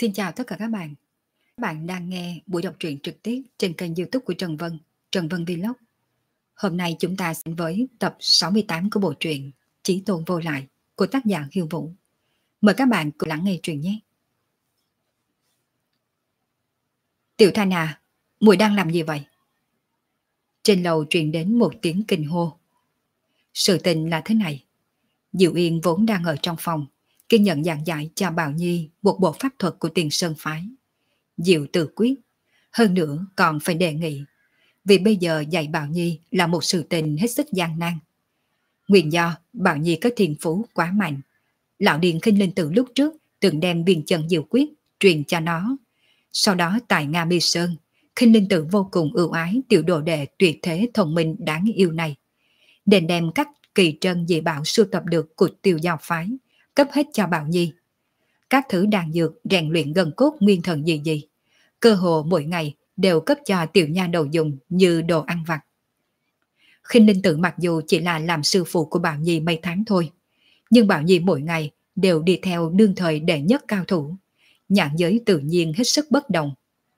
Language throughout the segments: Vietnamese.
Xin chào tất cả các bạn. Các bạn đang nghe buổi đọc truyện trực tiếp trên kênh YouTube của Trần Vân Vlog. Hôm nay chúng ta sẽ với tập 68 của bộ truyện Chí Tôn Vô Lại của tác giả Hiêu Vũ. Mời các bạn cùng lắng nghe truyện nhé. Tiểu Thanh à, muội đang làm gì vậy? Trên lầu truyền đến một tiếng kinh hô. Sự tình là thế này. Diệu Yên vốn đang ở trong phòng, kiên nhận giảng giải cho Bảo Nhi một bộ pháp thuật của Tiền Sơn Phái. Diệu tự quyết, hơn nữa còn phải đề nghị, vì bây giờ dạy Bảo Nhi là một sự tình hết sức gian nan. Nguyên do Bảo Nhi có thiên phú quá mạnh. Lão Điền Khinh Linh Tử lúc trước từng đem viên chân diệu quyết truyền cho nó. Sau đó tại Nga Mi Sơn, Khinh Linh Tử vô cùng ưu ái tiểu đồ đệ tuyệt thế thông minh đáng yêu này. Đền đem các kỳ trân dị bảo sưu tập được của Tiêu Giao Phái, cấp hết cho Bảo Nhi. Các thứ đan dược rèn luyện gần cốt nguyên thần gì, cơ hồ mỗi ngày đều cấp cho tiểu nha đầu dùng như đồ ăn vặt. Khinh Linh Tử mặc dù chỉ là làm sư phụ của Bảo Nhi mấy tháng thôi, nhưng Bảo Nhi mỗi ngày đều đi theo đương thời đệ nhất cao thủ, nhãn giới tự nhiên hết sức bất đồng.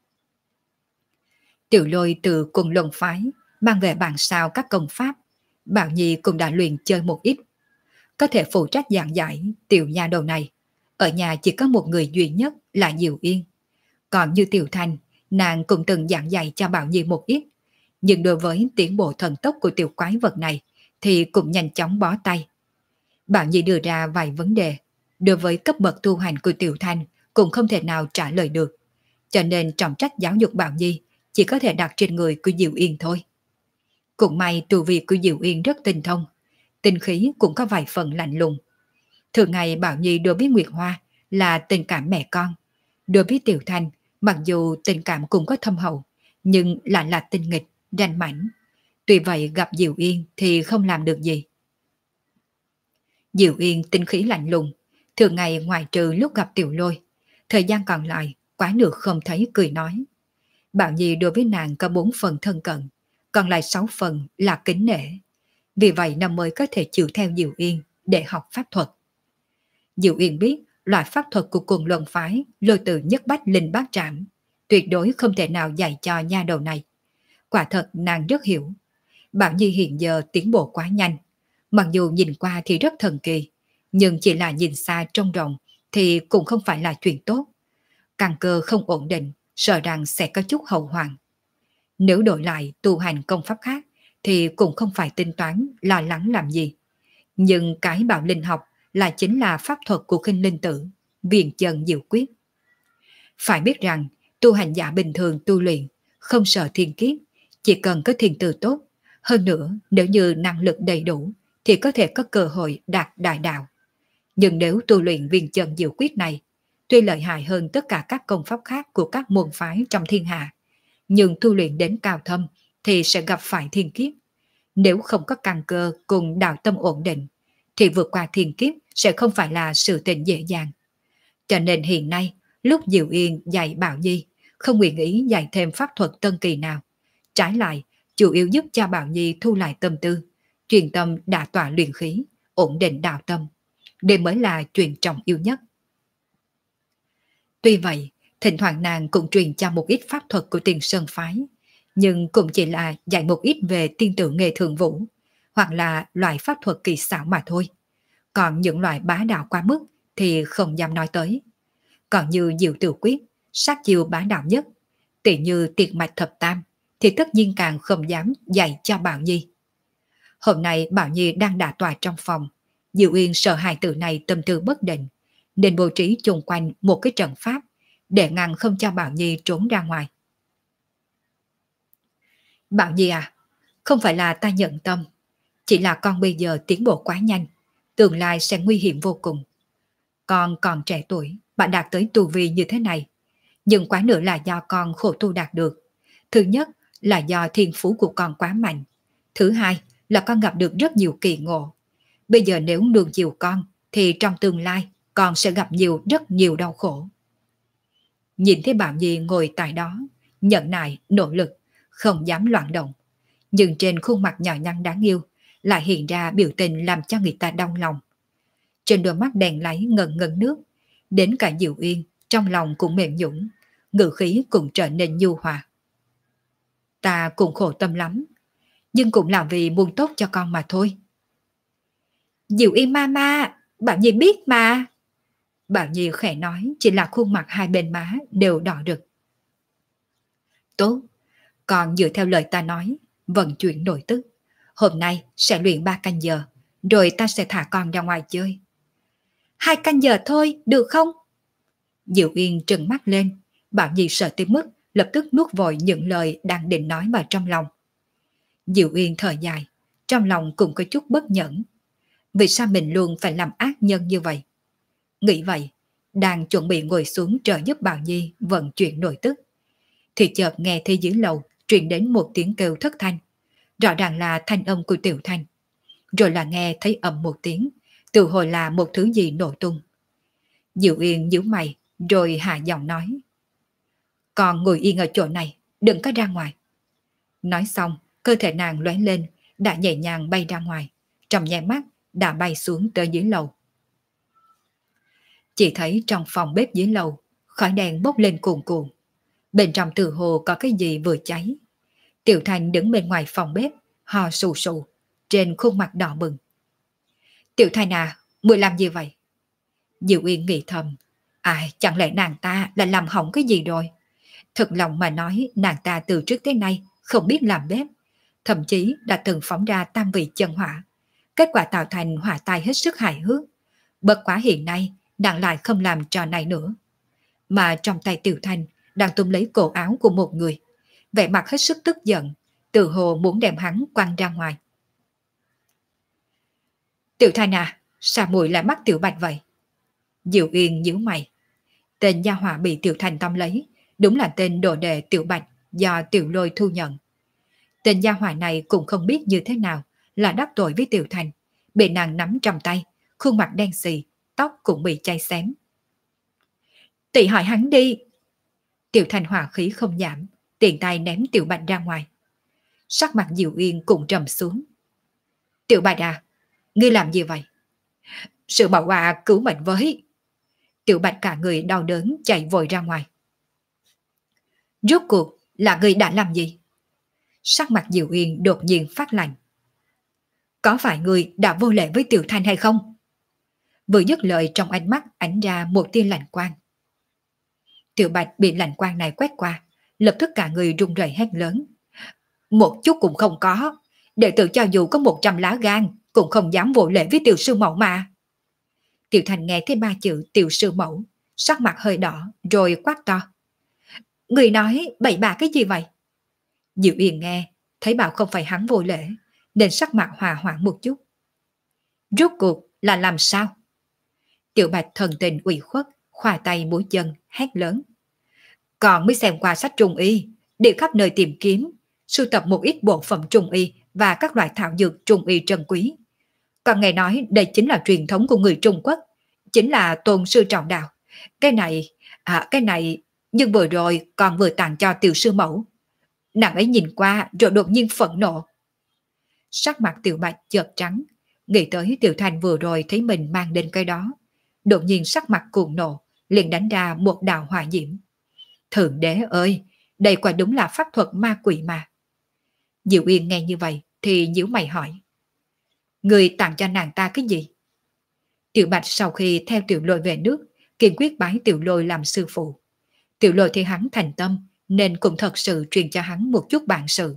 Tiểu Lôi từ Cùng Luân Phái mang về bản sao các công pháp, Bảo Nhi cũng đã luyện chơi một ít. Có thể phụ trách giảng giải tiểu nha đầu này, ở nhà chỉ có một người duy nhất là Diệu Yên. Còn như Tiểu Thanh, nàng cũng từng giảng dạy cho Bảo Nhi một ít, nhưng đối với tiến bộ thần tốc của tiểu quái vật này thì cũng nhanh chóng bó tay. Bảo Nhi đưa ra vài vấn đề, đối với cấp bậc tu hành của Tiểu Thanh cũng không thể nào trả lời được, cho nên trọng trách giáo dục Bảo Nhi chỉ có thể đặt trên người của Diệu Yên thôi. Cũng may tu vi của Diệu Yên rất tinh thông, tinh khí cũng có vài phần lạnh lùng. Thường ngày Bảo Nhi đối với Nguyệt Hoa là tình cảm mẹ con, đối với Tiểu Thanh mặc dù tình cảm cũng có thâm hậu, nhưng lại là tinh nghịch, ranh mãnh. Tuy vậy gặp Diệu Yên thì không làm được gì. Diệu Yên tinh khí lạnh lùng, thường ngày ngoài trừ lúc gặp Tiểu Lôi, thời gian còn lại quá nửa không thấy cười nói. Bảo Nhi đối với nàng có 4 phần thân cận, còn lại 6 phần là kính nể. Vì vậy năm mới có thể chịu theo Diệu Yên để học pháp thuật. Diệu Yên biết loại pháp thuật của Cùng Luân Phái Lôi Từ Nhất Bách Linh Bát Trảm tuyệt đối không thể nào dạy cho nha đầu này. Quả thật nàng rất hiểu. Bảo Nhi hiện giờ tiến bộ quá nhanh, mặc dù nhìn qua thì rất thần kỳ, nhưng chỉ là nhìn xa trông rộng thì cũng không phải là chuyện tốt. Căn cơ không ổn định, sợ rằng sẽ có chút hậu hoạn. Nếu đổi lại tu hành công pháp khác thì cũng không phải tính toán lo lắng làm gì. Nhưng cái Bảo Linh học là chính là pháp thuật của Khinh Linh Tử, viền chân diệu quyết. Phải biết rằng tu hành giả bình thường tu luyện không sợ thiên kiếp, chỉ cần có thiền từ tốt. Hơn nữa nếu như năng lực đầy đủ thì có thể có cơ hội đạt đại đạo. Nhưng nếu tu luyện viền chân diệu quyết này, tuy lợi hại hơn tất cả các công pháp khác của các môn phái trong thiên hạ, nhưng tu luyện đến cao thâm thì sẽ gặp phải thiên kiếp. Nếu không có căn cơ cùng đạo tâm ổn định thì vượt qua thiên kiếp sẽ không phải là sự tình dễ dàng. Cho nên hiện nay, lúc Diệu Yên dạy Bảo Nhi, không nguyện ý dạy thêm pháp thuật tân kỳ nào. Trái lại, chủ yếu giúp cho Bảo Nhi thu lại tâm tư, truyền tâm đả tọa luyện khí, ổn định đạo tâm. Đây mới là chuyện trọng yếu nhất. Tuy vậy, thỉnh thoảng nàng cũng truyền cho một ít pháp thuật của Tiền Sơn Phái, nhưng cũng chỉ là dạy một ít về tiên tử nghề thường vũ, hoặc là loại pháp thuật kỳ xảo mà thôi. Còn những loại bá đạo quá mức thì không dám nói tới. Còn như diệu tử quyết, sát chiêu bá đạo nhất, tỷ như tiệt mạch thập tam, thì tất nhiên càng không dám dạy cho Bảo Nhi. Hôm nay Bảo Nhi đang đả tọa trong phòng, Diệu Yên sợ hài tử này tâm tư bất định, nên bố trí chung quanh một cái trận pháp để ngăn không cho Bảo Nhi trốn ra ngoài. Bảo Nhi à, không phải là ta nhận tâm, chỉ là con bây giờ tiến bộ quá nhanh, tương lai sẽ nguy hiểm vô cùng. Con còn trẻ tuổi, bạn đạt tới tu vi như thế này, nhưng quá nữa là do con khổ tu đạt được. Thứ nhất là do thiên phú của con quá mạnh. Thứ hai là con gặp được rất nhiều kỳ ngộ. Bây giờ nếu nuông chiều con, thì trong tương lai con sẽ gặp rất nhiều đau khổ. Nhìn thấy Bảo Nhi ngồi tại đó, nhẫn nại, nỗ lực, không dám loạn động. Nhưng trên khuôn mặt nhỏ nhắn đáng yêu lại hiện ra biểu tình làm cho người ta đau lòng. Trên đôi mắt đèn láy ngần ngần nước, đến cả Diệu Yên trong lòng cũng mềm nhũn, ngữ khí cũng trở nên nhu hòa. Ta cũng khổ tâm lắm, nhưng cũng là vì muốn tốt cho con mà thôi. Diệu Yên mama, Bảo Nhi biết mà. Bảo Nhi khẽ nói, chỉ là khuôn mặt hai bên má đều đỏ rực. Tốt, còn dựa theo lời ta nói, vận chuyển nội tức. Hôm nay sẽ luyện 3 canh giờ, rồi ta sẽ thả con ra ngoài chơi. 2 canh giờ thôi, được không? Diệu Yên trừng mắt lên, Bảo Nhi sợ tới mức lập tức nuốt vội những lời đang định nói vào trong lòng. Diệu Yên thở dài, trong lòng cũng có chút bất nhẫn. Vì sao mình luôn phải làm ác nhân như vậy? Nghĩ vậy, đang chuẩn bị ngồi xuống trợ giúp Bảo Nhi vận chuyển nội tức, thì chợt nghe thấy dưới lầu truyền đến một tiếng kêu thất thanh, rõ ràng là thanh âm của Tiểu Thanh. Rồi là nghe thấy ầm một tiếng, tự hồi là một thứ gì nổ tung. Diệu Yên nhíu mày, rồi hạ giọng nói: Còn ngồi yên ở chỗ này, đừng có ra ngoài. Nói xong, cơ thể nàng lóe lên, đã nhẹ nhàng bay ra ngoài, trong nháy mắt đã bay xuống tới dưới lầu. Chỉ thấy trong phòng bếp dưới lầu, khói đèn bốc lên cuồn cuộn. Bên trong tự hồ có cái gì vừa cháy. Tiểu Thành đứng bên ngoài phòng bếp, ho sù sù, trên khuôn mặt đỏ bừng. Tiểu Thành à, muội làm gì vậy? Diệu Yên nghĩ thầm, ai, chẳng lẽ nàng ta là làm hỏng cái gì rồi? Thật lòng mà nói, nàng ta từ trước tới nay không biết làm bếp, thậm chí đã từng phóng ra tam vị chân hỏa. Kết quả tạo thành hỏa tai hết sức hài hước. Bất quá hiện nay, nàng lại không làm trò này nữa. Mà trong tay Tiểu Thanh đang túm lấy cổ áo của một người, vẻ mặt hết sức tức giận, tự hồ muốn đem hắn quăng ra ngoài. Tiểu Thanh à, sao muội lại bắt Tiểu Bạch vậy? Diệu Yên nhíu mày. Tên gia hỏa bị Tiểu Thanh tóm lấy, đúng là tên đồ đệ Tiểu Bạch do Tiểu Lôi thu nhận. Tên gia hỏa này cũng không biết như thế nào là đắc tội với Tiểu Thanh, bị nàng nắm trong tay, khuôn mặt đen xì, tóc cũng bị cháy xém. Tỷ hỏi hắn đi. Tiểu Thanh hỏa khí không giảm, tiện tay ném Tiểu Bạch ra ngoài. Sắc mặt Diệu Yên cũng trầm xuống. Tiểu Bạch à, ngươi làm gì vậy? Sự bảo hòa cứu mệnh với. Tiểu Bạch cả người đau đớn chạy vội ra ngoài. Rốt cuộc là ngươi đã làm gì? Sắc mặt Diệu Yên đột nhiên phát lạnh. Có phải ngươi đã vô lễ với Tiểu Thanh hay không? Vừa dứt lời, trong ánh mắt ánh ra một tia lạnh quang. Tiểu Bạch bị lạnh quang này quét qua, lập tức cả người run rẩy hét lớn. Một chút cũng không có, đệ tử cho dù có 100 lá gan cũng không dám vô lễ với Tiểu sư mẫu mà. Tiểu Thành nghe thấy 3 chữ Tiểu sư mẫu, sắc mặt hơi đỏ rồi quát to. Người nói bậy bạ cái gì vậy? Diệu Yên nghe, thấy bảo không phải hắn vô lễ, nên sắc mặt hòa hoãn một chút. Rốt cuộc là làm sao? Tiểu Bạch thần tình ủy khuất, khoa tay múa chân, hét lớn. Còn mới xem qua sách trung y, đi khắp nơi tìm kiếm, sưu tập một ít bộ phận trung y và các loại thảo dược trung y trân quý. Còn nghe nói đây chính là truyền thống của người Trung Quốc, chính là tôn sư trọng đạo. Cái này, nhưng vừa rồi còn vừa tặng cho Tiểu sư mẫu. Nàng ấy nhìn qua rồi đột nhiên phẫn nộ. Sắc mặt Tiểu Bạch chợt trắng, nghĩ tới Tiểu Thành vừa rồi thấy mình mang đến cái đó. Đột nhiên sắc mặt cuồng nộ, liền đánh ra một đạo hỏa diễm. Thượng đế ơi, đây quả đúng là pháp thuật ma quỷ mà. Diệu Yên nghe như vậy thì nhíu mày hỏi. Người tặng cho nàng ta cái gì? Tiểu Bạch sau khi theo Tiểu Lôi về nước, kiên quyết bái Tiểu Lôi làm sư phụ. Tiểu Lôi thì hắn thành tâm, nên cũng thật sự truyền cho hắn một chút bản sự.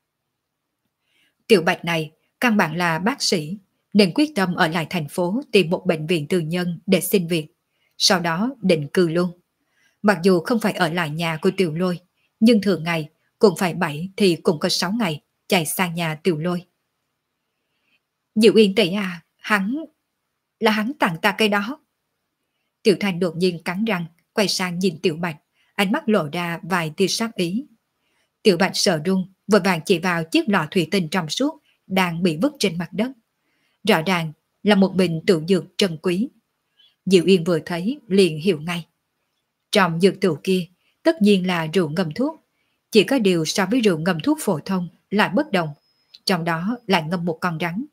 Tiểu Bạch này căn bản là bác sĩ, nên quyết tâm ở lại thành phố tìm một bệnh viện tư nhân để xin việc, sau đó định cư luôn. Mặc dù không phải ở lại nhà của Tiểu Lôi, nhưng thường ngày cũng phải 7 thì cũng có 6 ngày chạy sang nhà Tiểu Lôi. Diệu Yên tỷ à, hắn tặng ta cái đó. Tiểu Thành đột nhiên cắn răng, quay sang nhìn Tiểu Bạch, ánh mắt lộ ra vài tia sát ý. Tiểu Bạch sợ run, vội vàng chỉ vào chiếc lọ thủy tinh trong suốt đang bị vứt trên mặt đất. Rõ ràng là một bình tự dược trân quý. Diệu Yên vừa thấy liền hiểu ngay. Trong dược tủ kia tất nhiên là rượu ngâm thuốc, chỉ có điều so với rượu ngâm thuốc phổ thông lại bất đồng, trong đó lại ngâm một con rắn.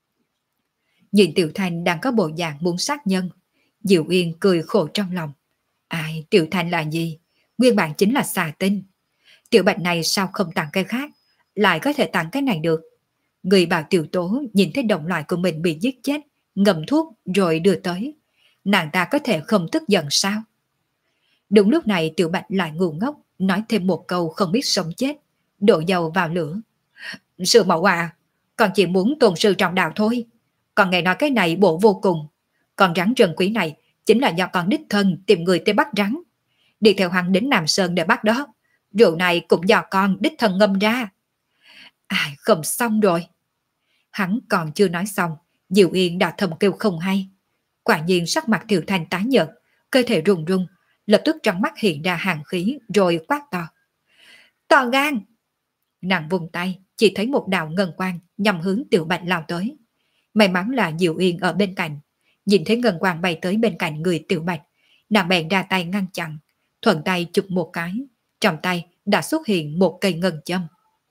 Nhìn Tiểu Thành đang có bộ dạng muốn sát nhân, Diệu Yên cười khổ trong lòng, Ai, Tiểu Thanh là gì? Nguyên bản chính là xà tinh. Tiểu Bạch này sao không tặng cái khác, lại có thể tặng cái này được? Người bảo Tiểu Tố nhìn thấy đồng loại của mình bị giết chết, ngậm thuốc rồi đưa tới. Nàng ta có thể không tức giận sao? Đúng lúc này Tiểu Bạch lại ngu ngốc, nói thêm một câu không biết sống chết, đổ dầu vào lửa. Sư mẫu à, con chỉ muốn tôn sư trọng đạo thôi. Còn nghe nói cái này bộ vô cùng. Con rắn rừng quý này chính là do con đích thân tìm người tới bắt rắn. Đi theo hắn đến Nam Sơn để bắt đó. Rượu này cũng do con đích thân ngâm ra. À, không xong rồi. Hắn còn chưa nói xong, Diệu Yên đã thầm kêu không hay. Quả nhiên sắc mặt Thiệu Thanh tái nhợt, cơ thể run run, lập tức trong mắt hiện ra hàn khí rồi quát to. To gan! Nàng vung tay, chỉ thấy một đạo ngân quang nhằm hướng Tiểu Bạch lao tới. May mắn là Diệu Yên ở bên cạnh, nhìn thấy ngân quang bay tới bên cạnh người Tiểu Bạch, nàng bèn ra tay ngăn chặn, thuận tay chụp một cái, trong tay đã xuất hiện một cây ngân châm.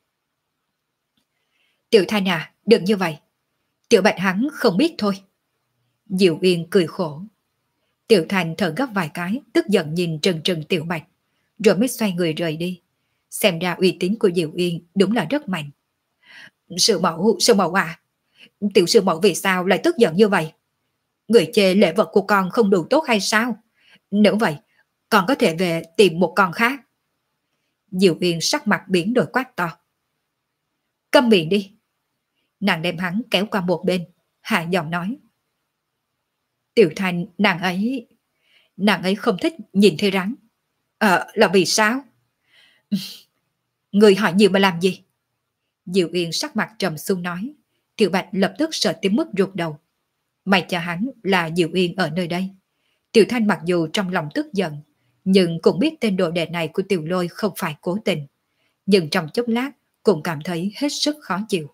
Tiểu Thanh à, đừng như vậy. Tiểu Bạch hắn không biết thôi. Diệu Yên cười khổ. Tiểu Thanh thở gấp vài cái, tức giận nhìn trừng trừng Tiểu Bạch, rồi mới xoay người rời đi. Xem ra uy tín của Diệu Yên đúng là rất mạnh. Sư mẫu à, tiểu sư mẫu vì sao lại tức giận như vậy? Người chê lễ vật của con không đủ tốt hay sao? Nếu vậy, con có thể về tìm một con khác. Diệu Yên sắc mặt biến đổi quát to. Câm miệng đi. Nàng đem hắn kéo qua một bên, hạ giọng nói. Tiểu Thanh, nàng ấy không thích nhìn thấy rắn. Là vì sao? Người hỏi nhiều mà làm gì? Diệu Yên sắc mặt trầm xuống nói. Tiểu Bạch lập tức sợ tới mức rụt đầu. May cho hắn là Diệu Yên ở nơi đây. Tiểu Thanh mặc dù trong lòng tức giận, nhưng cũng biết tên đồ đệ này của Tiểu Lôi không phải cố tình. Nhưng trong chốc lát cũng cảm thấy hết sức khó chịu.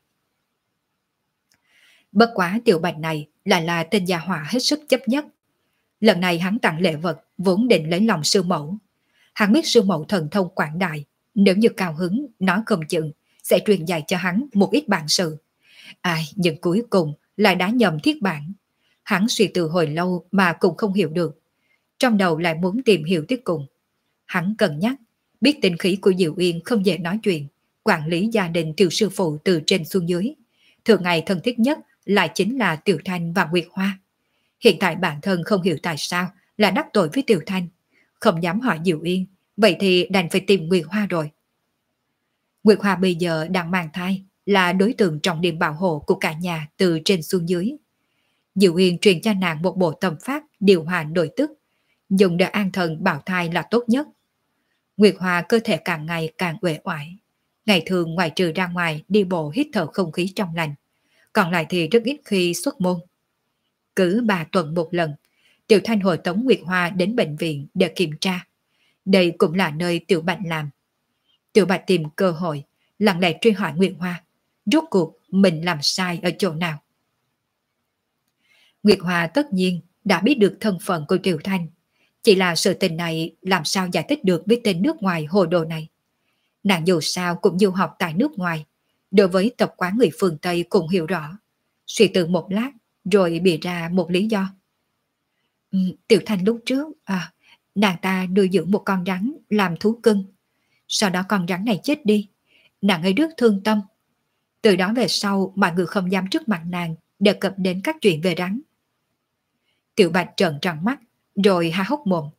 Bất quá Tiểu Bạch này lại là tên gia hỏa hết sức chấp nhất. Lần này hắn tặng lễ vật vốn định lấy lòng sư mẫu. Hắn biết sư mẫu thần thông quảng đại, nếu như cao hứng nói không chừng sẽ truyền dạy cho hắn một ít bản sự. Ai, nhưng cuối cùng lại đã nhầm thiết bản. Hắn suy tư hồi lâu mà cũng không hiểu được. Trong đầu lại muốn tìm hiểu tiếp cùng. Hắn cân nhắc, biết tinh khí của Diệu Yên không dễ nói chuyện, quản lý gia đình Tiểu sư phụ từ trên xuống dưới. Thường ngày thân thiết nhất lại chính là Tiểu Thanh và Nguyệt Hoa. Hiện tại bản thân không hiểu tại sao là đắc tội với Tiểu Thanh, không dám hỏi Diệu Yên, vậy thì đành phải tìm Nguyệt Hoa rồi. Nguyệt Hoa bây giờ đang mang thai, là đối tượng trọng điểm bảo hộ của cả nhà từ trên xuống dưới. Diệu Yên truyền cho nàng một bộ tâm pháp điều hòa nội tức, dùng để an thần bảo thai là tốt nhất. Nguyệt Hoa cơ thể càng ngày càng uể oải, ngày thường ngoài trừ ra ngoài đi bộ hít thở không khí trong lành, còn lại thì rất ít khi xuất môn. Cứ 3 tuần một lần, Tiểu Thanh hội tống Nguyệt Hoa đến bệnh viện để kiểm tra. Đây cũng là nơi Tiểu Bạch làm. Tiểu Bạch tìm cơ hội, lặng lẽ truy hỏi Nguyệt Hoa, rốt cuộc mình làm sai ở chỗ nào. Nguyệt Hoa tất nhiên đã biết được thân phận của Tiểu Thanh, chỉ là sự tình này làm sao giải thích được với tên nước ngoài hồ đồ này. Nàng dù sao cũng du học tại nước ngoài, đối với tập quán người phương Tây cũng hiểu rõ. Suy tư một lát, rồi bịa ra một lý do. Tiểu Thanh lúc trước, nàng ta nuôi dưỡng một con rắn làm thú cưng. Sau đó con rắn này chết đi, nàng ấy rất thương tâm. Từ đó về sau mọi người không dám trước mặt nàng đề cập đến các chuyện về rắn. Tiểu Bạch trợn tròn mắt, rồi há hốc mồm.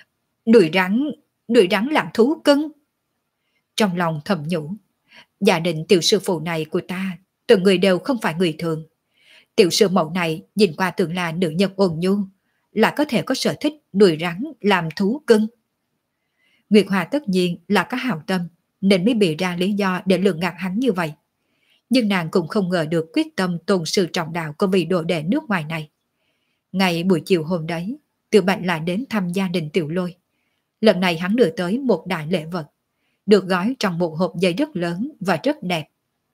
Nuôi rắn làm thú cưng. Trong lòng thầm nhủ, gia đình tiểu sư phụ này của ta, từng người đều không phải người thường. Tiểu sư mẫu này nhìn qua tưởng là nữ nhân ôn nhu, là có thể có sở thích nuôi rắn làm thú cưng. Nguyệt Hoa tất nhiên là có hảo tâm, nên mới bịa ra lý do để lường gạt hắn như vậy. Nhưng nàng cũng không ngờ được quyết tâm tôn sư trọng đạo của vị đồ đệ nước ngoài này. Ngày buổi chiều hôm đấy, Tiểu Bạch lại đến thăm gia đình Tiểu Lôi. Lần này hắn đưa tới một đại lễ vật, được gói trong một hộp giấy rất lớn và rất đẹp.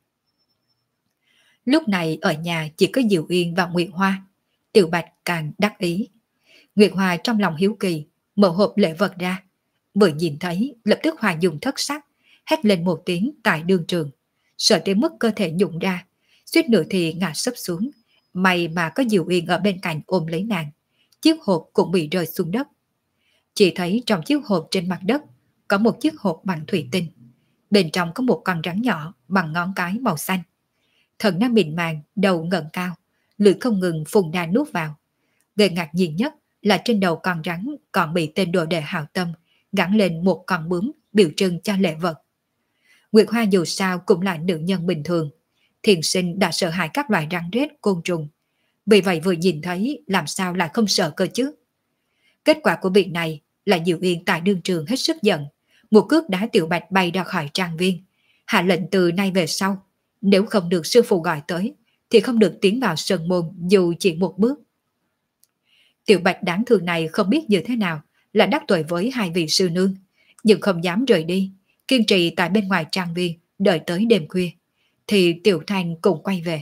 Lúc này ở nhà chỉ có Diệu Yên và Nguyệt Hoa. Tiểu Bạch càng đắc ý. Nguyệt Hoa trong lòng hiếu kỳ, mở hộp lễ vật ra. Vừa nhìn thấy, lập tức hòa dùng thất sắc, hét lên một tiếng tại đương trường. Sợ tới mức cơ thể nhũng ra, suýt nữa thì ngã sấp xuống. May mà có Diệu Yên ở bên cạnh ôm lấy nàng. Chiếc hộp cũng bị rơi xuống đất. Chỉ thấy trong chiếc hộp trên mặt đất có một chiếc hộp bằng thủy tinh. Bên trong có một con rắn nhỏ bằng ngón cái màu xanh. Thân nó mịn màng, đầu ngẩng cao, lưỡi không ngừng phun ra nuốt vào. Gây ngạc nhiên nhất là trên đầu con rắn còn bị tên đồ đệ hảo tâm gắn lên một con bướm biểu trưng cho lễ vật. Nguyệt Hoa dù sao cũng là nữ nhân bình thường, thiền sinh đã sợ hãi các loài rắn rết côn trùng. Vì vậy vừa nhìn thấy làm sao lại không sợ cơ chứ. Kết quả của việc này là Diệu Yên tại đương trường hết sức giận, một cước đá Tiểu Bạch bay ra khỏi trang viên, hạ lệnh từ nay về sau, nếu không được sư phụ gọi tới thì không được tiến vào sơn môn dù chỉ một bước. Tiểu Bạch đáng thương này không biết như thế nào là đắc tội với hai vị sư nương, nhưng không dám rời đi, kiên trì tại bên ngoài trang viên đợi tới đêm khuya, thì Tiểu Thanh cùng quay về.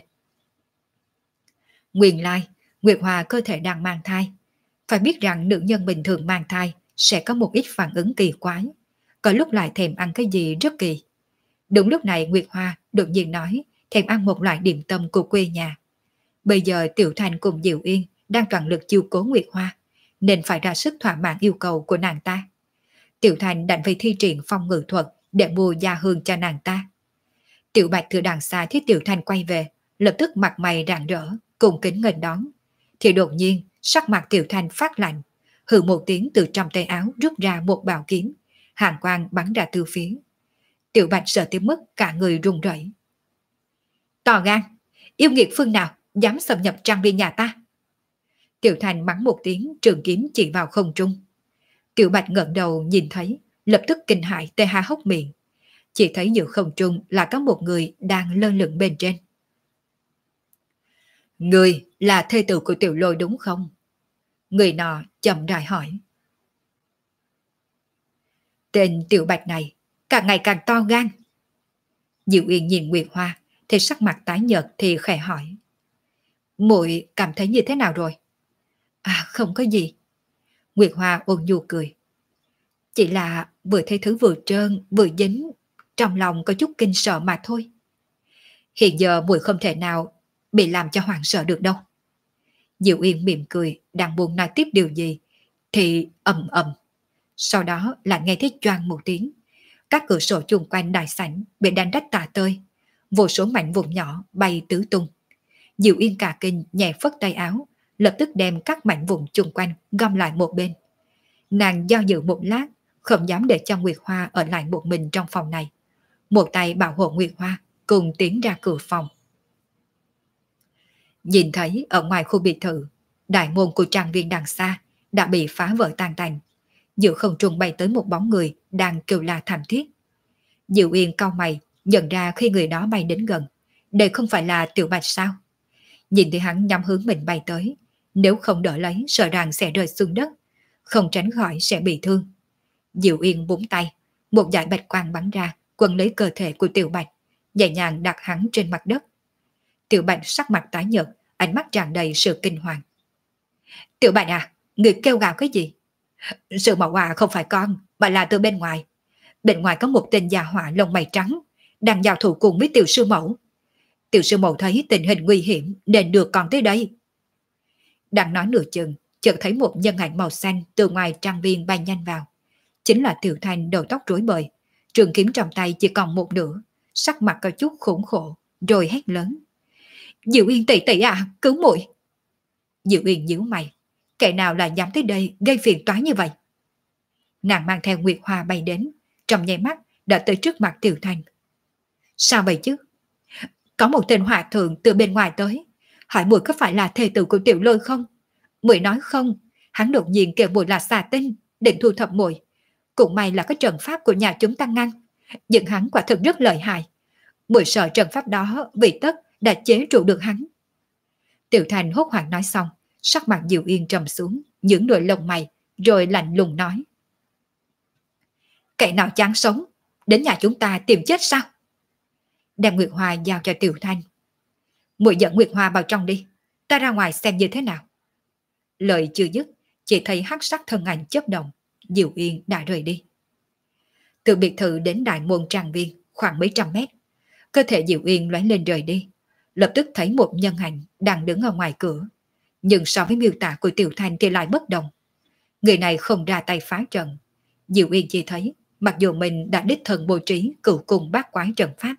Nguyên lai, Nguyệt Hoa cơ thể đang mang thai. Phải biết rằng nữ nhân bình thường mang thai sẽ có một ít phản ứng kỳ quái, có lúc lại thèm ăn cái gì rất kỳ. Đúng lúc này Nguyệt Hoa đột nhiên nói thèm ăn một loại điểm tâm của quê nhà. Bây giờ Tiểu Thanh cùng Diệu Yên đang toàn lực chiêu cố Nguyệt Hoa, nên phải ra sức thỏa mãn yêu cầu của nàng ta. Tiểu Thanh đành phải thi triển phong ngự thuật để mua gia hương cho nàng ta. Tiểu Bạch từ đằng xa thấy Tiểu Thanh quay về, lập tức mặt mày rạng rỡ, cùng kính nghênh đón. Thì đột nhiên sắc mặt Tiểu Thanh phát lạnh, hừ một tiếng từ trong tay áo rút ra một bảo kiếm, hàn quang bắn ra từ phía. Tiểu Bạch sợ tới mức cả người run rẩy. To gan, yêu nghiệt phương nào dám xâm nhập trang viên nhà ta? Tiểu Thanh mắng một tiếng, trường kiếm chỉ vào không trung. Tiểu Bạch ngẩng đầu nhìn thấy, lập tức kinh hãi tê há hốc miệng. Chỉ thấy giữa không trung là có một người đang lơ lửng bên trên. Người là thê tử của Tiểu Lôi đúng không? Người nọ chậm rãi hỏi. Tên Tiểu Bạch này càng ngày càng to gan. Diệu Yên nhìn Nguyệt Hoa, thì sắc mặt tái nhợt thì khẽ hỏi. Muội cảm thấy như thế nào rồi? À không có gì. Nguyệt Hoa ôn nhu cười. Chỉ là vừa thấy thứ vừa trơn vừa dính, trong lòng có chút kinh sợ mà thôi. Hiện giờ muội không thể nào bị làm cho hoảng sợ được đâu. Diệu Yên mỉm cười, đang buồn nói tiếp điều gì thì ầm ầm. Sau đó là nghe thấy choang một tiếng, các cửa sổ chung quanh đại sảnh bị đánh rách tả tơi, vô số mảnh vụn nhỏ bay tứ tung. Diệu Yên cả kinh nhẹ phất tay áo, lập tức đem các mảnh vụn chung quanh gom lại một bên. Nàng do dự một lát, không dám để cho Nguyệt Hoa ở lại một mình trong phòng này. Một tay bảo hộ Nguyệt Hoa cùng tiến ra cửa phòng. Nhìn thấy ở ngoài khu biệt thự, đại môn của trang viên đằng xa đã bị phá vỡ tan tành. Giữa không trung bay tới một bóng người đang kêu la thảm thiết. Diệu Yên cau mày, nhận ra khi người đó bay đến gần, đây không phải là Tiểu Bạch sao? Nhìn thấy hắn nhắm hướng mình bay tới, nếu không đỡ lấy sợ rằng sẽ rơi xuống đất, không tránh khỏi sẽ bị thương. Diệu Yên búng tay, một dải bạch quang bắn ra, quấn lấy cơ thể của Tiểu Bạch, nhẹ nhàng đặt hắn trên mặt đất. Tiểu Bạch sắc mặt tái nhợt, ánh mắt tràn đầy sự kinh hoàng. Tiểu Bạch à, người kêu gào cái gì? Sự mẫu à không phải con, mà là từ bên ngoài. Bên ngoài có một tên già họa lông mày trắng, đang giao thủ cùng với tiểu sư mẫu. Tiểu sư mẫu thấy tình hình nguy hiểm nên đưa con tới đây. Đang nói nửa chừng, chợt thấy một nhân ảnh màu xanh từ ngoài trang viên bay nhanh vào. Chính là Tiểu Thanh đầu tóc rối bời, trường kiếm trong tay chỉ còn một nửa, sắc mặt có chút khủng khổ, rồi hét lớn. Diệu Yên tỷ tỷ à, cứu muội. Diệu Yên nhíu mày, kẻ nào là dám tới đây gây phiền toái như vậy? Nàng mang theo Nguyệt Hoa bay đến, trong nháy mắt đã tới trước mặt Tiểu Thanh. Sao vậy chứ? Có một tên hòa thượng từ bên ngoài tới, hỏi muội có phải là thê tử của Tiểu Lôi không? Muội nói không, hắn đột nhiên kêu muội là xà tinh, định thu thập muội. Cũng may là cái trận pháp của nhà chúng ta ngăn, nhưng hắn quả thực rất lợi hại. Muội sợ trận pháp đó vì tất đã chế trụ được hắn. Tiểu Thanh hốt hoảng nói xong, sắc mặt Diệu Yên trầm xuống, những đôi lông mày, rồi lạnh lùng nói. Kẻ nào chán sống, đến nhà chúng ta tìm chết sao? Đem Nguyệt Hoa giao cho Tiểu Thanh. Muội dẫn Nguyệt Hoa vào trong đi, ta ra ngoài xem như thế nào. Lời chưa dứt, chỉ thấy hắc sắc thân ảnh chớp động, Diệu Yên đã rời đi. Từ biệt thự đến đại môn trang viên khoảng mấy trăm mét, cơ thể Diệu Yên lóe lên rời đi, lập tức thấy một nhân ảnh đang đứng ở ngoài cửa, nhưng so với miêu tả của Tiểu Thanh thì lại bất đồng. Người này không ra tay phá trận. Diệu Yên chỉ thấy, mặc dù mình đã đích thân bố trí cửu cung bát quái trận pháp,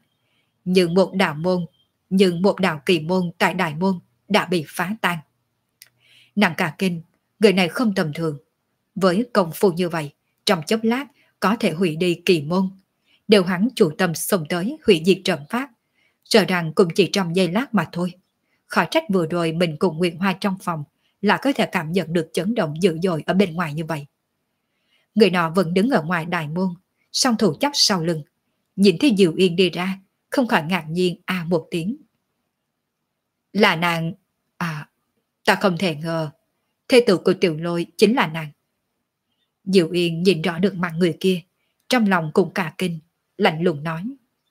nhưng một đạo kỳ môn tại đại môn đã bị phá tan. Nàng cả kinh, người này không tầm thường. Với công phu như vậy, trong chốc lát có thể hủy đi kỳ môn. Đều hắn chủ tâm xông tới hủy diệt trận pháp, sợ rằng cũng chỉ trong giây lát mà thôi. Khỏi trách vừa rồi mình cùng Nguyệt Hoa trong phòng là có thể cảm nhận được chấn động dữ dội ở bên ngoài như vậy. Người nọ vẫn đứng ở ngoài đại môn, song thủ chắp sau lưng. Nhìn thấy Diệu Yên đi ra, không khỏi ngạc nhiên một tiếng. Là nàng... À, ta không thể ngờ, thê tử của Tiểu Lôi chính là nàng. Diệu Yên nhìn rõ được mặt người kia, trong lòng cũng cả kinh, lạnh lùng nói.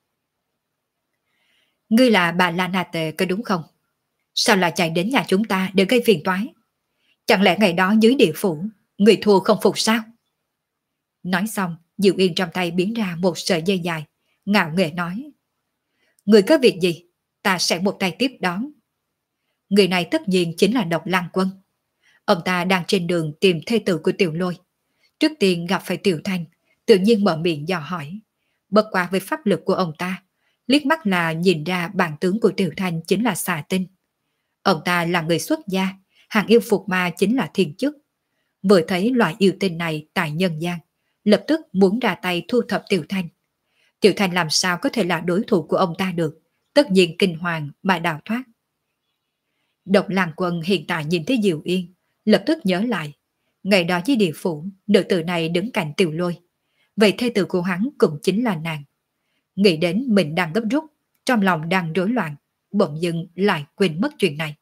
Ngươi là bà Lana Tề có đúng không? Sao lại chạy đến nhà chúng ta để gây phiền toái? Chẳng lẽ ngày đó dưới địa phủ, người thua không phục sao? Nói xong, Diệu Yên trong tay biến ra một sợi dây dài, ngạo nghễ nói. Người có việc gì, ta sẽ một tay tiếp đón. Người này tất nhiên chính là Độc Lang Quân. Ông ta đang trên đường tìm thê tử của Tiểu Lôi. Trước tiên gặp phải Tiểu Thanh, tự nhiên mở miệng dò hỏi. Bất quá với pháp lực của ông ta, liếc mắt là nhìn ra bản tướng của Tiểu Thanh chính là xà tinh. Ông ta là người xuất gia, hàng yêu phục ma chính là thiên chức. Vừa thấy loại yêu tinh này tại nhân gian, lập tức muốn ra tay thu thập Tiểu Thanh. Tiểu Thanh làm sao có thể là đối thủ của ông ta được, tất nhiên kinh hoàng mà đào thoát. Độc Lang Quân hiện tại nhìn thấy Diệu Yên, lập tức nhớ lại. Ngày đó dưới địa phủ, nữ tử này đứng cạnh Tiểu Lôi. Vậy thê tử của hắn cũng chính là nàng. Nghĩ đến mình đang gấp rút, trong lòng đang rối loạn, bỗng dưng lại quên mất chuyện này.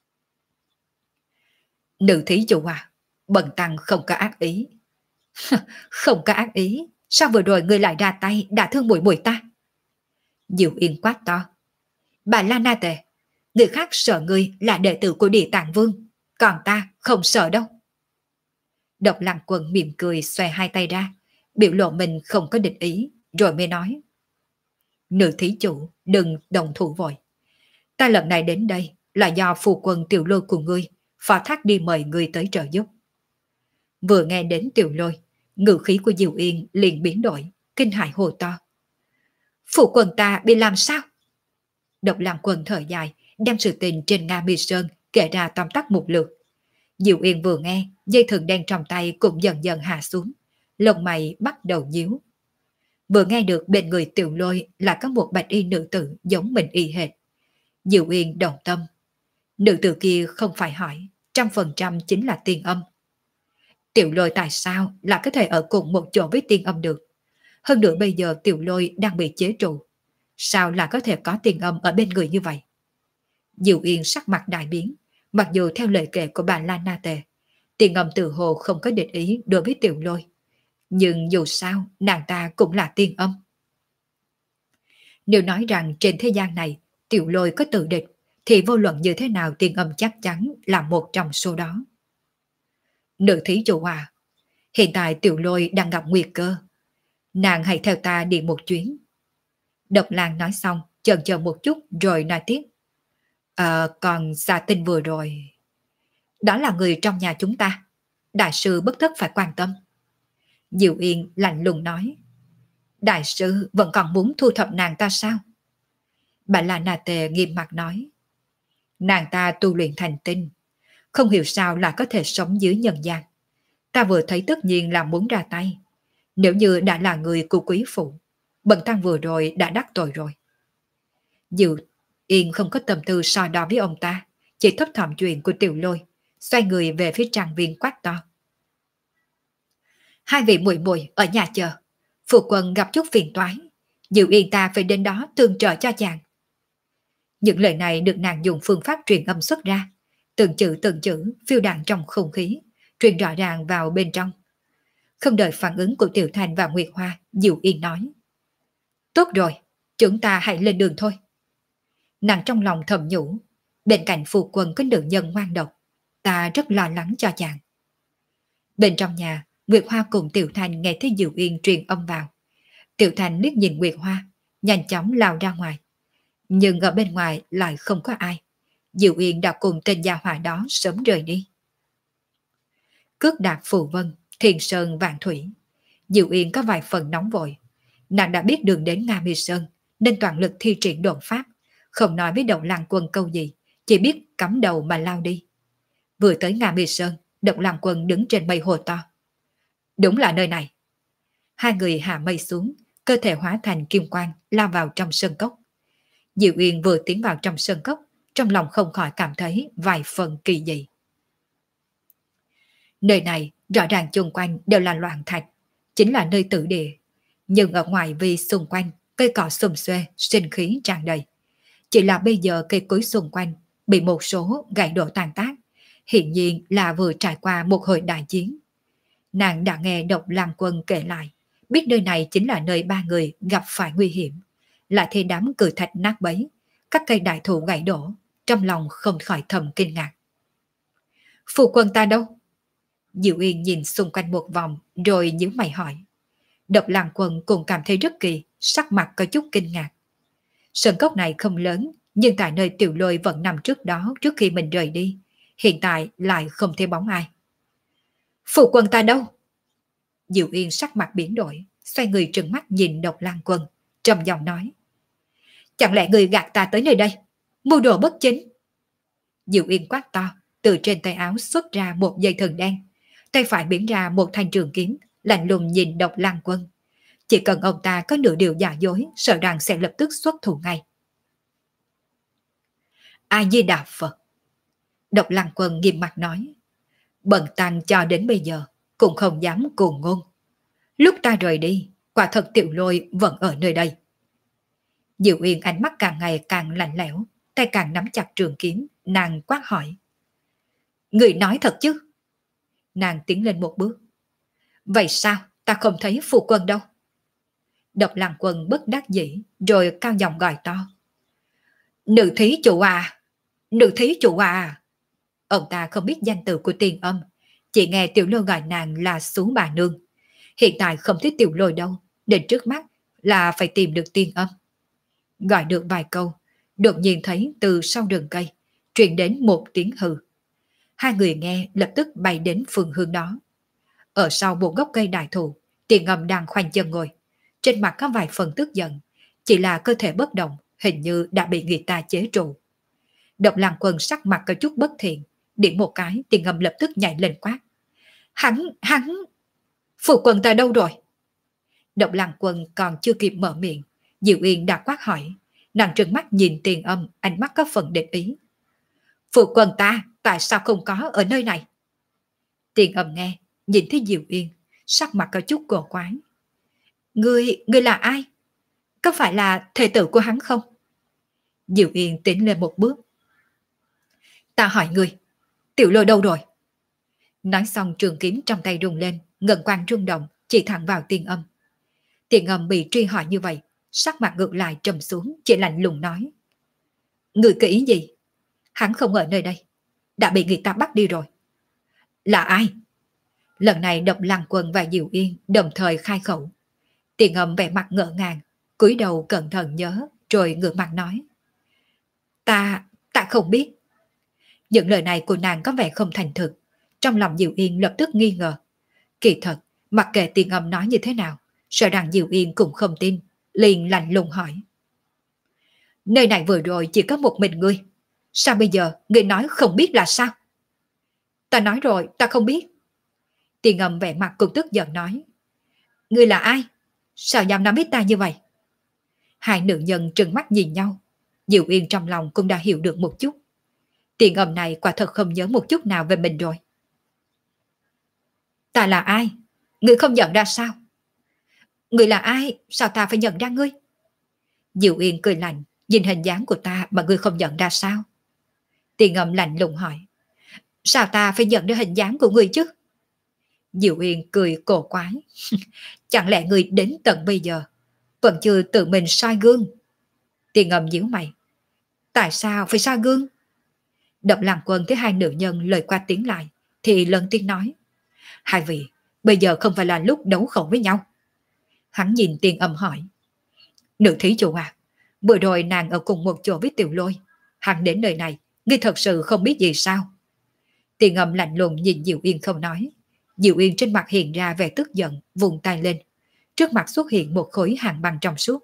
Nữ thí chủ à, bần tăng không có ác ý. Không có ác ý, sao vừa rồi ngươi lại ra tay đã thương muội muội ta? Diệu Yên quát to. Bà Lana Tề, người khác sợ ngươi là đệ tử của Địa Tạng Vương, còn ta không sợ đâu. Độc Lang Quân mỉm cười xòe hai tay ra, biểu lộ mình không có địch ý, rồi mới nói. Nữ thí chủ, đừng đồng thủ vội. Ta lần này đến đây là do phu quân Tiểu Lôi của ngươi phó thác đi mời ngươi tới trợ giúp. Vừa nghe đến Tiểu Lôi, ngữ khí của Diệu Yên liền biến đổi, kinh hãi hồ to. Phu quân ta bị làm sao? Độc Lang Quân thở dài, đem sự tình trên Nga Mi Sơn kể ra tóm tắt một lượt. Diệu Yên vừa nghe, dây thừng đen trong tay cũng dần dần hạ xuống, lông mày bắt đầu nhíu. Vừa nghe được bên người Tiểu Lôi là có một bạch y nữ tử giống mình y hệt. Diệu Yên đồng tâm. Nữ tử kia không phải hỏi, 100% chính là tiên âm. Tiểu Lôi tại sao là có thể ở cùng một chỗ với tiên âm được? Hơn nữa bây giờ Tiểu Lôi đang bị chế trụ. Sao là có thể có tiên âm ở bên người như vậy? Diệu Yên sắc mặt đại biến, mặc dù theo lời kể của bà Lana Tề, tiên âm tự hồ không có địch ý đối với Tiểu Lôi. Nhưng dù sao, nàng ta cũng là tiên âm. Nếu nói rằng trên thế gian này, Tiểu Lôi có tự địch, thì vô luận như thế nào tiên âm chắc chắn là một trong số đó. Nữ thí chủ à, hiện tại Tiểu Lôi đang gặp nguy cơ. Nàng hãy theo ta đi một chuyến. Độc Lang nói xong, chần chờ một chút rồi nói tiếp. Còn Gia Tinh vừa rồi... Đó là người trong nhà chúng ta. Đại sư bất tất phải quan tâm. Diệu Yên lạnh lùng nói. Đại sư vẫn còn muốn thu thập nàng ta sao? Bà Lana Tề nghiêm mặt nói. Nàng ta tu luyện thành tinh, không hiểu sao là có thể sống dưới nhân gian. Ta vừa thấy tất nhiên là muốn ra tay. Nếu như đã là người của quý phụ, bần tăng vừa rồi đã đắc tội rồi. Diệu Yên không có tâm tư so đo với ông ta, chỉ thấp thỏm chuyện của Tiểu Lôi, xoay người về phía trang viên quát to. Hai vị muội muội ở nhà chờ, phụ quân gặp chút phiền toái, Diệu Yên ta phải đến đó tương trợ cho chàng. Những lời này được nàng dùng phương pháp truyền âm xuất ra, từng chữ phiêu đạn trong không khí, truyền rõ ràng vào bên trong. Không đợi phản ứng của Tiểu Thanh và Nguyệt Hoa, Diệu Yên nói. Tốt rồi, chúng ta hãy lên đường thôi. Nàng trong lòng thầm nhủ, bên cạnh phu quân có nữ nhân ngoan độc, ta rất lo lắng cho chàng. Bên trong nhà, Nguyệt Hoa cùng Tiểu Thanh nghe thấy Diệu Yên truyền âm vào. Tiểu Thanh liếc nhìn Nguyệt Hoa, nhanh chóng lao ra ngoài. Nhưng ở bên ngoài lại không có ai. Diệu Yên đã cùng tên gia hỏa đó sớm rời đi. cước đạp phù vân, thiên sơn vạn thủy. Diệu Yên có vài phần nóng vội. Nàng đã biết đường đến Nga Mi Sơn, nên toàn lực thi triển đột pháp, không nói với Độc Lăng Quân câu gì, chỉ biết cắm đầu mà lao đi. Vừa tới Nga Mi Sơn, Độc Lăng Quân đứng trên mây hồ to. Đúng là nơi này. Hai người hạ mây xuống, cơ thể hóa thành kim quang lao vào trong sơn cốc. Diệu Yên vừa tiến vào trong sơn cốc, trong lòng không khỏi cảm thấy vài phần kỳ dị. Nơi này rõ ràng chung quanh đều là loạn thạch, chính là nơi tử địa. Nhưng ở ngoài vi xung quanh, cây cỏ xum xuê, sinh khí tràn đầy. Chỉ là bây giờ cây cối xung quanh bị một số gãy đổ tàn tác, hiện nhiên là vừa trải qua một hồi đại chiến. Nàng đã nghe Độc Lăng Quân kể lại, biết nơi này chính là nơi ba người gặp phải nguy hiểm, lại thấy đám cử thạch nát bấy, các cây đại thụ gãy đổ, trong lòng không khỏi thầm kinh ngạc. Phu quân ta đâu? Diệu Yên nhìn xung quanh một vòng rồi nhíu mày hỏi. Độc Lăng Quân cũng cảm thấy rất kỳ, sắc mặt có chút kinh ngạc. Sơn cốc này không lớn, nhưng tại nơi Tiểu Lôi vẫn nằm trước đó trước khi mình rời đi, hiện tại lại không thấy bóng ai. Phụ quân ta đâu? Diệu Yên sắc mặt biến đổi, xoay người trừng mắt nhìn Độc Lăng Quân, trầm giọng nói. Chẳng lẽ người gạt ta tới nơi đây, mưu đồ bất chính? Diệu Yên quát to, từ trên tay áo xuất ra một dây thừng đen, tay phải biến ra một thanh trường kiếm, lạnh lùng nhìn Độc Lăng Quân. Chỉ cần ông ta có nửa điều giả dối, sợ rằng sẽ lập tức xuất thủ ngay. A Di Đà Phật. Độc Lăng Quân nghiêm mặt nói. Bần tăng cho đến bây giờ cũng không dám cuồng ngôn. Lúc ta rời đi, quả thật Tiểu Lôi vẫn ở nơi đây. Diệu Yên ánh mắt càng ngày càng lạnh lẽo, tay càng nắm chặt trường kiếm, nàng quát hỏi. Người nói thật chứ? Nàng tiến lên một bước. Vậy sao ta không thấy phu quân đâu? Độc Lăng Quân bất đắc dĩ, rồi cao giọng gọi to. Nữ thí chủ à! Nữ thí chủ à! Ông ta không biết danh từ của Tiên Âm, chỉ nghe Tiểu Lôi gọi nàng là Sú bà nương. Hiện tại không thấy Tiểu Lôi đâu, đến trước mắt là phải tìm được Tiên Âm. Gọi được vài câu, đột nhiên thấy từ sau rừng cây truyền đến một tiếng hừ. Hai người nghe lập tức bay đến phương hướng đó. Ở sau một gốc cây đại thụ, Tiên Âm đang khoanh chân ngồi, trên mặt có vài phần tức giận, chỉ là cơ thể bất động, hình như đã bị người ta chế trụ. Độc Lăng Quân sắc mặt có chút bất thiện, điện một cái, Tiên Âm lập tức nhảy lên quát. Hắn! Phụ quân ta đâu rồi? Độc Lăng Quân còn chưa kịp mở miệng, Diệu Yên đã quát hỏi. Nàng trừng mắt nhìn Tiên Âm, ánh mắt có phần địch ý. Phụ quân ta, tại sao không có ở nơi này? Tiên Âm nghe, nhìn thấy Diệu Yên, sắc mặt có chút cổ quái. Ngươi là ai? Có phải là thê tử của hắn không? Diệu Yên tiến lên một bước. Ta hỏi ngươi, Tiểu Lôi đâu rồi? Nói xong trường kiếm trong tay rung lên, ngân quang rung động, chỉ thẳng vào Tiên Âm. Tiên Âm bị truy hỏi như vậy, sắc mặt ngược lại trầm xuống, chỉ lạnh lùng nói. Ngươi có ý gì? Hắn không ở nơi đây, đã bị người ta bắt đi rồi. Là ai? Lần này Độc Lăng Quân và Diệu Yên đồng thời khai khẩu. Tiên Âm vẻ mặt ngỡ ngàng, cúi đầu cẩn thận nhớ, rồi ngượng mặt nói. Ta không biết. Những lời này của nàng có vẻ không thành thực, trong lòng Diệu Yên lập tức nghi ngờ. Kỳ thật, mặc kệ Tiên Âm nói như thế nào, sợ rằng Diệu Yên cũng không tin, liền lạnh lùng hỏi. Nơi này vừa rồi chỉ có một mình ngươi, sao bây giờ ngươi nói không biết là sao? Ta nói rồi, ta không biết. Tiên Âm vẻ mặt cũng tức giận nói. Ngươi là ai? Sao dám nói biết ta như vậy? Hai nữ nhân trừng mắt nhìn nhau, Diệu Yên trong lòng cũng đã hiểu được một chút. Tiên Âm này quả thật không nhớ một chút nào về mình rồi. Ta là ai? Ngươi không nhận ra sao? Ngươi là ai? Sao ta phải nhận ra ngươi? Diệu Yên cười lạnh, nhìn hình dáng của ta mà ngươi không nhận ra sao? Tiên Âm lạnh lùng hỏi. Sao ta phải nhận ra hình dáng của ngươi chứ? Diệu Yên cười cổ quái. Chẳng lẽ ngươi đến tận bây giờ vẫn chưa tự mình soi gương? Tiên Âm nhíu mày. Tại sao phải soi gương? Độc Lăng Quân thấy hai nữ nhân lời qua tiếng lại thì lần tiên nói. Hai vị, bây giờ không phải là lúc đấu khẩu với nhau. Hắn nhìn Tiên Âm hỏi. Nữ thí chủ à, vừa rồi nàng ở cùng một chỗ với Tiểu Lôi, hắn đến nơi này, ngươi thật sự không biết gì sao? Tiên Âm lạnh lùng nhìn Diệu Yên không nói, Diệu Yên trên mặt hiện ra vẻ tức giận, vùng tay lên. Trước mặt xuất hiện một khối hàng băng trong suốt.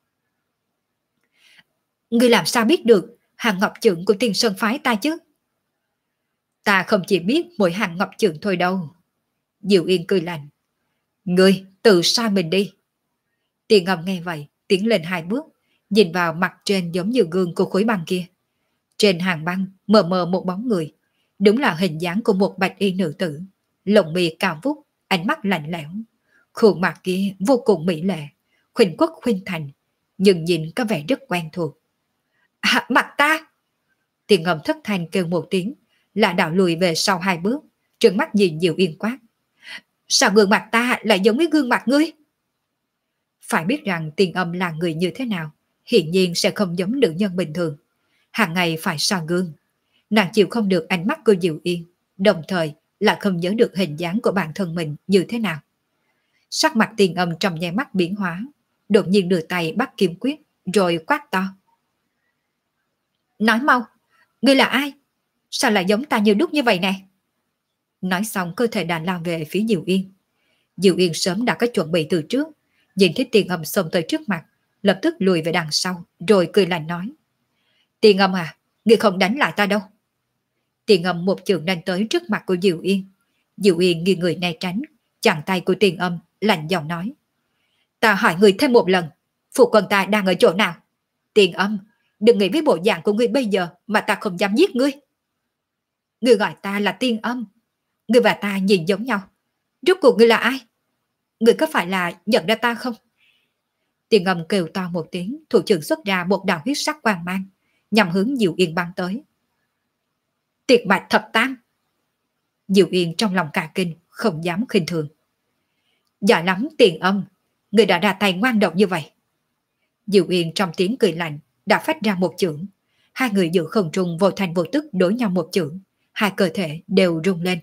Ngươi làm sao biết được hàng ngọc trượng của Tiên Sơn phái ta chứ? Ta không chỉ biết mỗi hàng ngọc trượng thôi đâu. Diệu Yên cười lạnh. Ngươi tự soi mình đi. Tiền Ngầm nghe vậy, tiến lên 2 bước, nhìn vào mặt trên giống như gương của khối băng kia. Trên hàng băng mờ mờ một bóng người, đúng là hình dáng của một bạch y nữ tử, lông mi cao vút, ánh mắt lạnh lẽo, khuôn mặt kia vô cùng mỹ lệ, khuynh quốc khuynh thành, nhưng nhìn có vẻ rất quen thuộc. Mặt ta! Tiền Ngầm thất thanh kêu một tiếng, là đạo lùi về sau 2 bước, trừng mắt nhìn Diệu Yên quát. Sao gương mặt ta lại giống với gương mặt ngươi? Phải biết rằng Tiền Âm là người như thế nào, hiển nhiên sẽ không giống nữ nhân bình thường. Hàng ngày phải soi gương, nàng chịu không được ánh mắt của Diệu Yên, đồng thời lại không nhớ được hình dáng của bản thân mình như thế nào. Sắc mặt Tiền Âm trong nháy mắt biến hóa, đột nhiên đưa tay bắt kiếm quyết, rồi quát to. Nói mau, ngươi là ai? Sao lại giống ta như đúc như vậy nè? Nói xong cơ thể đã lao về phía Diệu Yên. Diệu Yên sớm đã có chuẩn bị từ trước, nhìn thấy Tiền Âm xông tới trước mặt, lập tức lùi về đằng sau, rồi cười lạnh nói. Tiền Âm à, ngươi không đánh lại ta đâu. Tiền Âm một chưởng đánh tới trước mặt của Diệu Yên. Diệu Yên nghiêng người né tránh, chặn tay của Tiền Âm, lạnh giọng nói. Ta hỏi ngươi thêm một lần, phụ quân ta đang ở chỗ nào? Tiền Âm, đừng nghĩ với bộ dạng của ngươi bây giờ mà ta không dám giết ngươi. Ngươi gọi ta là Tiên Âm, ngươi và ta nhìn giống nhau. Rốt cuộc ngươi là ai? Ngươi có phải là nhận ra ta không? Tiền Âm kêu to một tiếng, thủ trưởng xuất ra một đạo huyết sắc quang mang, nhằm hướng Diệu Yên bắn tới. Tiệt Bạch Thập Tam! Diệu Yên trong lòng cả kinh, không dám khinh thường. Giỏi lắm Tiền Âm, ngươi đã ra tay ngoan độc như vậy. Diệu Yên trong tiếng cười lạnh đã phát ra một chưởng. Hai người giữ không trung vô thành vô tức đối nhau một chưởng, hai cơ thể đều rung lên.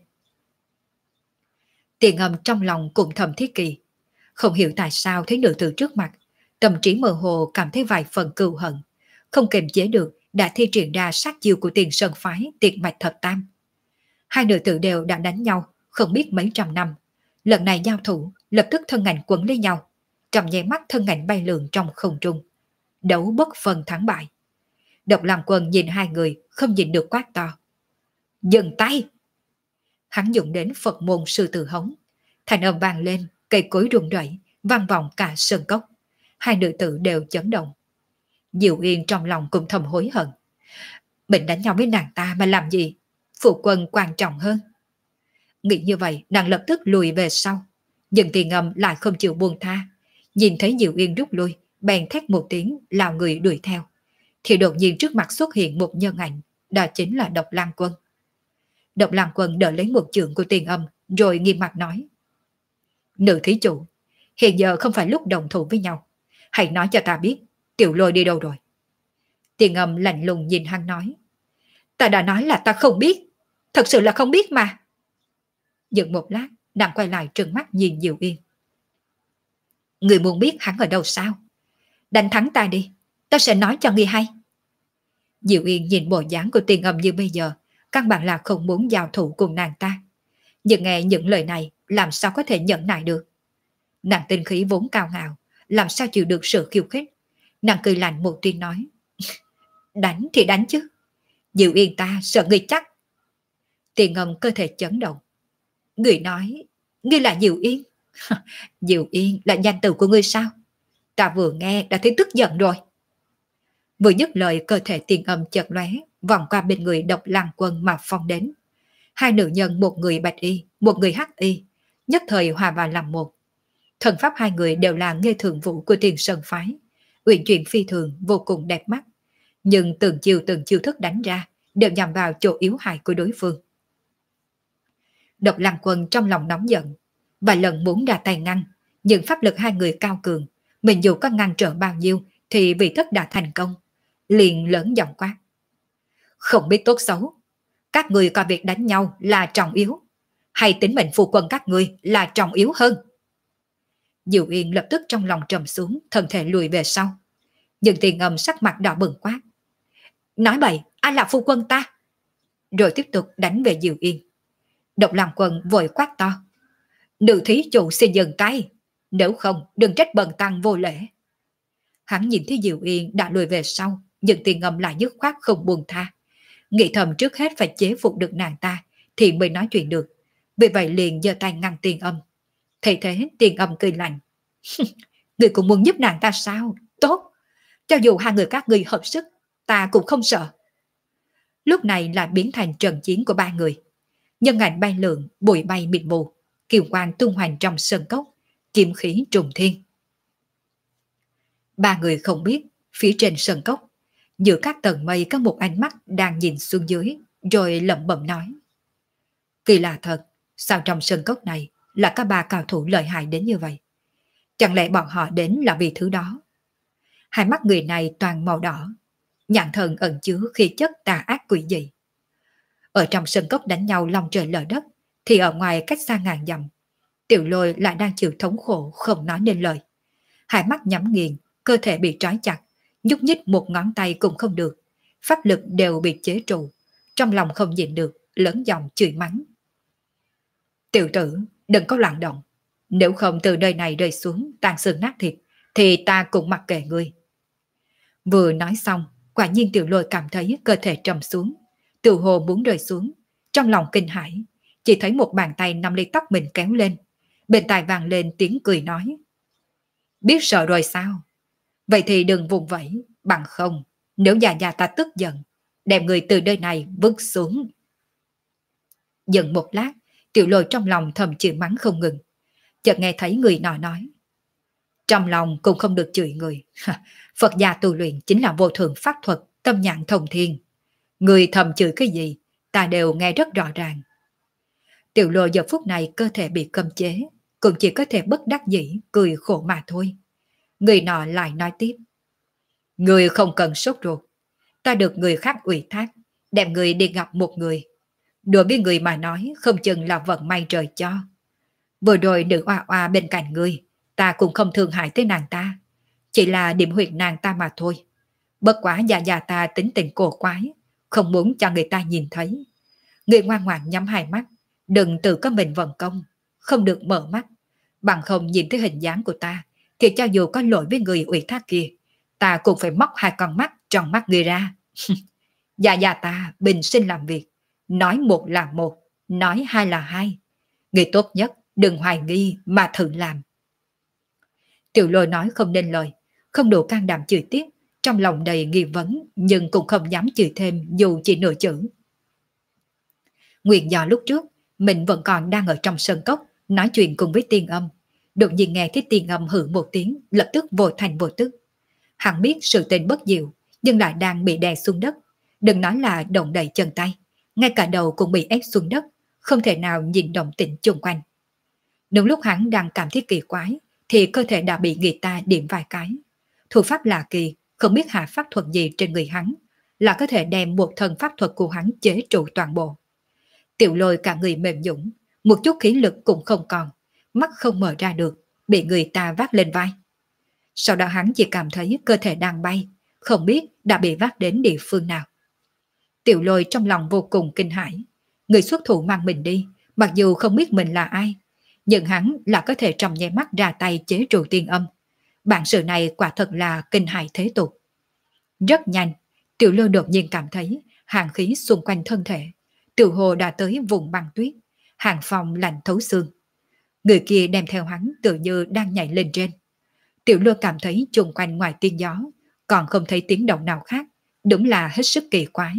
Tiền Âm trong lòng cũng thầm thiết kỳ, không hiểu tại sao thấy nữ tử trước mặt, tâm trí mơ hồ cảm thấy vài phần cừu hận, không kiềm chế được đã thi triển ra sát chiêu của Tiền Sơn phái Tiệt Bạch Thập Tam. Hai nữ tử đều đã đánh nhau không biết mấy trăm năm, lần này giao thủ lập tức thân ảnh quấn lấy nhau, trong nháy mắt thân ảnh bay lượn trong không trung, đấu bất phân thắng bại. Độc Lang Quân nhìn hai người không nhìn được quát to. Dừng tay! Hắn dùng đến Phật môn sư tử hống. Thành âm vang lên, cây cối rung rẩy, vang vọng cả sơn cốc. Hai nữ tử đều chấn động. Diệu Yên trong lòng cũng thầm hối hận. Mình đánh nhau với nàng ta mà làm gì? Phụ quân quan trọng hơn. Nghĩ như vậy, nàng lập tức lùi về sau. Nhưng Tiền Âm lại không chịu buông tha. Nhìn thấy Diệu Yên rút lui, bèn thét một tiếng, lao người đuổi theo. Thì đột nhiên trước mặt xuất hiện một nhân ảnh, đó chính là Độc Lang Quân. Độc Lang Quân đỡ lấy một chưởng của Tiền Âm, rồi nghiêm mặt nói. Nữ thí chủ, hiện giờ không phải lúc đồng thủ với nhau. Hãy nói cho ta biết, Tiểu Lôi đi đâu rồi? Tiền Âm lạnh lùng nhìn hắn nói. Ta đã nói là ta không biết, thật sự là không biết mà. Dừng một lát, nàng quay lại trừng mắt nhìn Diệu Yên. Người muốn biết hắn ở đâu sao? Đánh thắng ta đi, ta sẽ nói cho người hay. Diệu Yên nhìn bộ dáng của Tiền Âm như bây giờ, căn bản là không muốn giao thủ cùng nàng ta. Nhưng nghe những lời này, làm sao có thể nhẫn nại được? Nàng tinh khí vốn cao ngạo, làm sao chịu được sự khiêu khích? Nàng cười lạnh một tiếng nói. Đánh thì đánh chứ. Diệu Yên ta sợ ngươi chắc. Tiền Âm cơ thể chấn động. Người nói, ngươi là Diệu Yên. Diệu Yên là danh từ của ngươi sao? Ta vừa nghe đã thấy tức giận rồi. Vừa dứt lời, cơ thể Tiền Âm chợt lóe, vòng qua bên người Độc Lang Quân mà phong đến. Hai nữ nhân, một người bạch y, một người hắc y, nhất thời hòa vào làm một. Thần pháp hai người đều là nghê thường vũ của Tiền Sơn phái, uyển chuyển phi thường, vô cùng đẹp mắt. Nhưng từng chiêu thức đánh ra đều nhằm vào chỗ yếu hại của đối phương. Độc Lang Quân trong lòng nóng giận, vài lần muốn ra tay ngăn, nhưng pháp lực hai người cao cường, mình dù có ngăn trở bao nhiêu thì vị thất đã thành công, liền lớn giọng quát. Không biết tốt xấu, các người coi việc đánh nhau là trọng yếu, hay tính mệnh phu quân các người là trọng yếu hơn? Diệu Yên lập tức trong lòng trầm xuống, thân thể lùi về sau. Nhưng Tiền Âm sắc mặt đỏ bừng quát. Nói bậy, ai là phu quân ta? Rồi tiếp tục đánh về Diệu Yên. Độc Lang Quân vội quát to. Nữ thí chủ xin dừng tay, nếu không đừng trách bần tăng vô lễ. Hắn nhìn thấy Diệu Yên đã lùi về sau, nhưng Tiền Âm lại dứt khoát không buông tha. Nghĩ thầm trước hết phải chế phục được nàng ta thì mới nói chuyện được. Vì vậy liền giơ tay ngăn Tiền Âm. Thấy thế Tiền Âm cười lạnh. Người cũng muốn giúp nàng ta sao? Tốt, cho dù hai người các ngươi hợp sức, ta cũng không sợ. Lúc này là biến thành trận chiến của ba người. Nhân ảnh bay lượn, bụi bay mịt mù, kiều quang tung hoành trong sân cốc, kiếm khí trùng thiên. Ba người không biết, phía trên sân cốc, giữa các tầng mây có một ánh mắt đang nhìn xuống dưới, rồi lẩm bẩm nói. Kỳ lạ thật, sao trong sân cốc này là có ba cao thủ lợi hại đến như vậy? Chẳng lẽ bọn họ đến là vì thứ đó? Hai mắt người này toàn màu đỏ, nhãn thần ẩn chứa khí chất tà ác quỷ dị. Ở trong sân cốc đánh nhau long trời lở đất, thì ở ngoài cách xa ngàn dặm, Tiểu Lôi lại đang chịu thống khổ không nói nên lời. Hai mắt nhắm nghiền, cơ thể bị trói chặt, nhúc nhích một ngón tay cũng không được, pháp lực đều bị chế trụ, trong lòng không nhịn được, lớn giọng chửi mắng. Tiểu tử, đừng có loạn động, nếu không từ nơi này rơi xuống tan xương nát thịt, thì ta cũng mặc kệ ngươi. Vừa nói xong, quả nhiên Tiểu Lôi cảm thấy cơ thể trầm xuống, tự hồ muốn rơi xuống, trong lòng kinh hãi, chỉ thấy một bàn tay nắm lấy tóc mình kéo lên, bên tai vang lên tiếng cười nói. Biết sợ rồi sao? Vậy thì đừng vùng vẫy, bằng không, nếu già ta tức giận, đem người từ nơi này vứt xuống. Dừng một lát, Tiểu Lôi trong lòng thầm chửi mắng không ngừng, chợt nghe thấy người nọ nói. Trong lòng cũng không được chửi người. Phật gia tu luyện chính là vô thượng pháp thuật, tâm nhãn thông thiên. Người thầm chửi cái gì, ta đều nghe rất rõ ràng. Tiểu Lôi giờ phút này cơ thể bị cấm chế, cũng chỉ có thể bất đắc dĩ, cười khổ mà thôi. Người nọ lại nói tiếp. Người không cần sốt ruột. Ta được người khác ủy thác, đem người đi gặp một người. Đối với người mà nói, không chừng là vận may trời cho. Vừa rồi nữ oa oa bên cạnh người, ta cũng không thương hại tới nàng ta. Chỉ là điểm huyệt nàng ta mà thôi. Bất quá già ta tính tình cổ quái, không muốn cho người ta nhìn thấy. Người ngoan ngoãn nhắm hai mắt, đừng tự có mình vận công, không được mở mắt. Bằng không nhìn thấy hình dáng của ta, thì cho dù có lỗi với người ủy thác kia, ta cũng phải móc hai con mắt trong mắt người ra. Già ta bình sinh làm việc, nói một là một, nói hai là hai. Người tốt nhất đừng hoài nghi mà thử làm. Tiểu Lôi nói không nên lời, không đủ can đảm chửi tiếp, trong lòng đầy nghi vấn nhưng cũng không dám chửi thêm dù chỉ nửa chữ. Nguyện do lúc trước mình vẫn còn đang ở trong sân cốc nói chuyện cùng với Tiên Âm, đột nhiên nghe thấy Tiên Âm hử một tiếng, lập tức vô thành vô tức. Hắn biết sự tình bất diệu, nhưng lại đang bị đè xuống đất, đừng nói là động đậy chân tay, ngay cả đầu cũng bị ép xuống đất, không thể nào nhìn động tĩnh xung quanh. Đúng lúc hắn đang cảm thấy kỳ quái, thì cơ thể đã bị người ta điểm vài cái. Thủ pháp lạ kỳ, không biết hạ pháp thuật gì trên người hắn, là có thể đem một thần pháp thuật của hắn chế trụ toàn bộ. Tiểu Lôi cả người mềm nhũn, một chút khí lực cũng không còn, mắt không mở ra được, bị người ta vác lên vai. Sau đó hắn chỉ cảm thấy cơ thể đang bay, không biết đã bị vác đến địa phương nào. Tiểu Lôi trong lòng vô cùng kinh hãi, người xuất thủ mang mình đi, mặc dù không biết mình là ai, nhưng hắn là có thể trong nháy mắt ra tay chế trụ Tiên Âm. Bản sự này quả thật là kinh hãi thế tục. Rất nhanh, Tiểu Lôi đột nhiên cảm thấy hàn khí xung quanh thân thể, tự hồ đã tới vùng băng tuyết, hàng phong lạnh thấu xương. Người kia đem theo hắn tự như đang nhảy lên trên. Tiểu Lôi cảm thấy chung quanh ngoài tiếng gió, còn không thấy tiếng động nào khác, đúng là hết sức kỳ quái.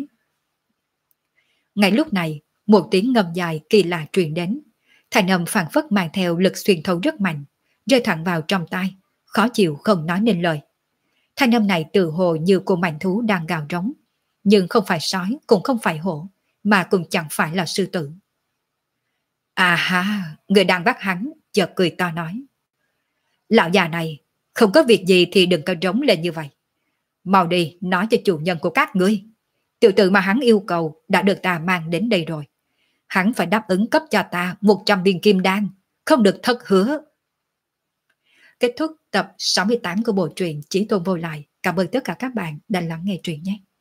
Ngay lúc này, một tiếng ngâm dài kỳ lạ truyền đến, thanh âm phảng phất mang theo lực xuyên thấu rất mạnh, rơi thẳng vào trong tai, khó chịu không nói nên lời. Thanh âm này tự hồ như của mảnh thú đang gào rống, nhưng không phải sói cũng không phải hổ, mà cũng chẳng phải là sư tử. À ha, người đang bắt hắn, chợt cười to nói. Lão già này, không có việc gì thì đừng có rống lên như vậy. Mau đi, nói cho chủ nhân của các ngươi. Tiểu tử mà hắn yêu cầu đã được ta mang đến đây rồi. Hắn phải đáp ứng cấp cho ta 100 viên kim đan, không được thất hứa. Kết thúc tập 68 của bộ truyện Chí Tôn Vô Lại. Cảm ơn tất cả các bạn đã lắng nghe truyện nhé.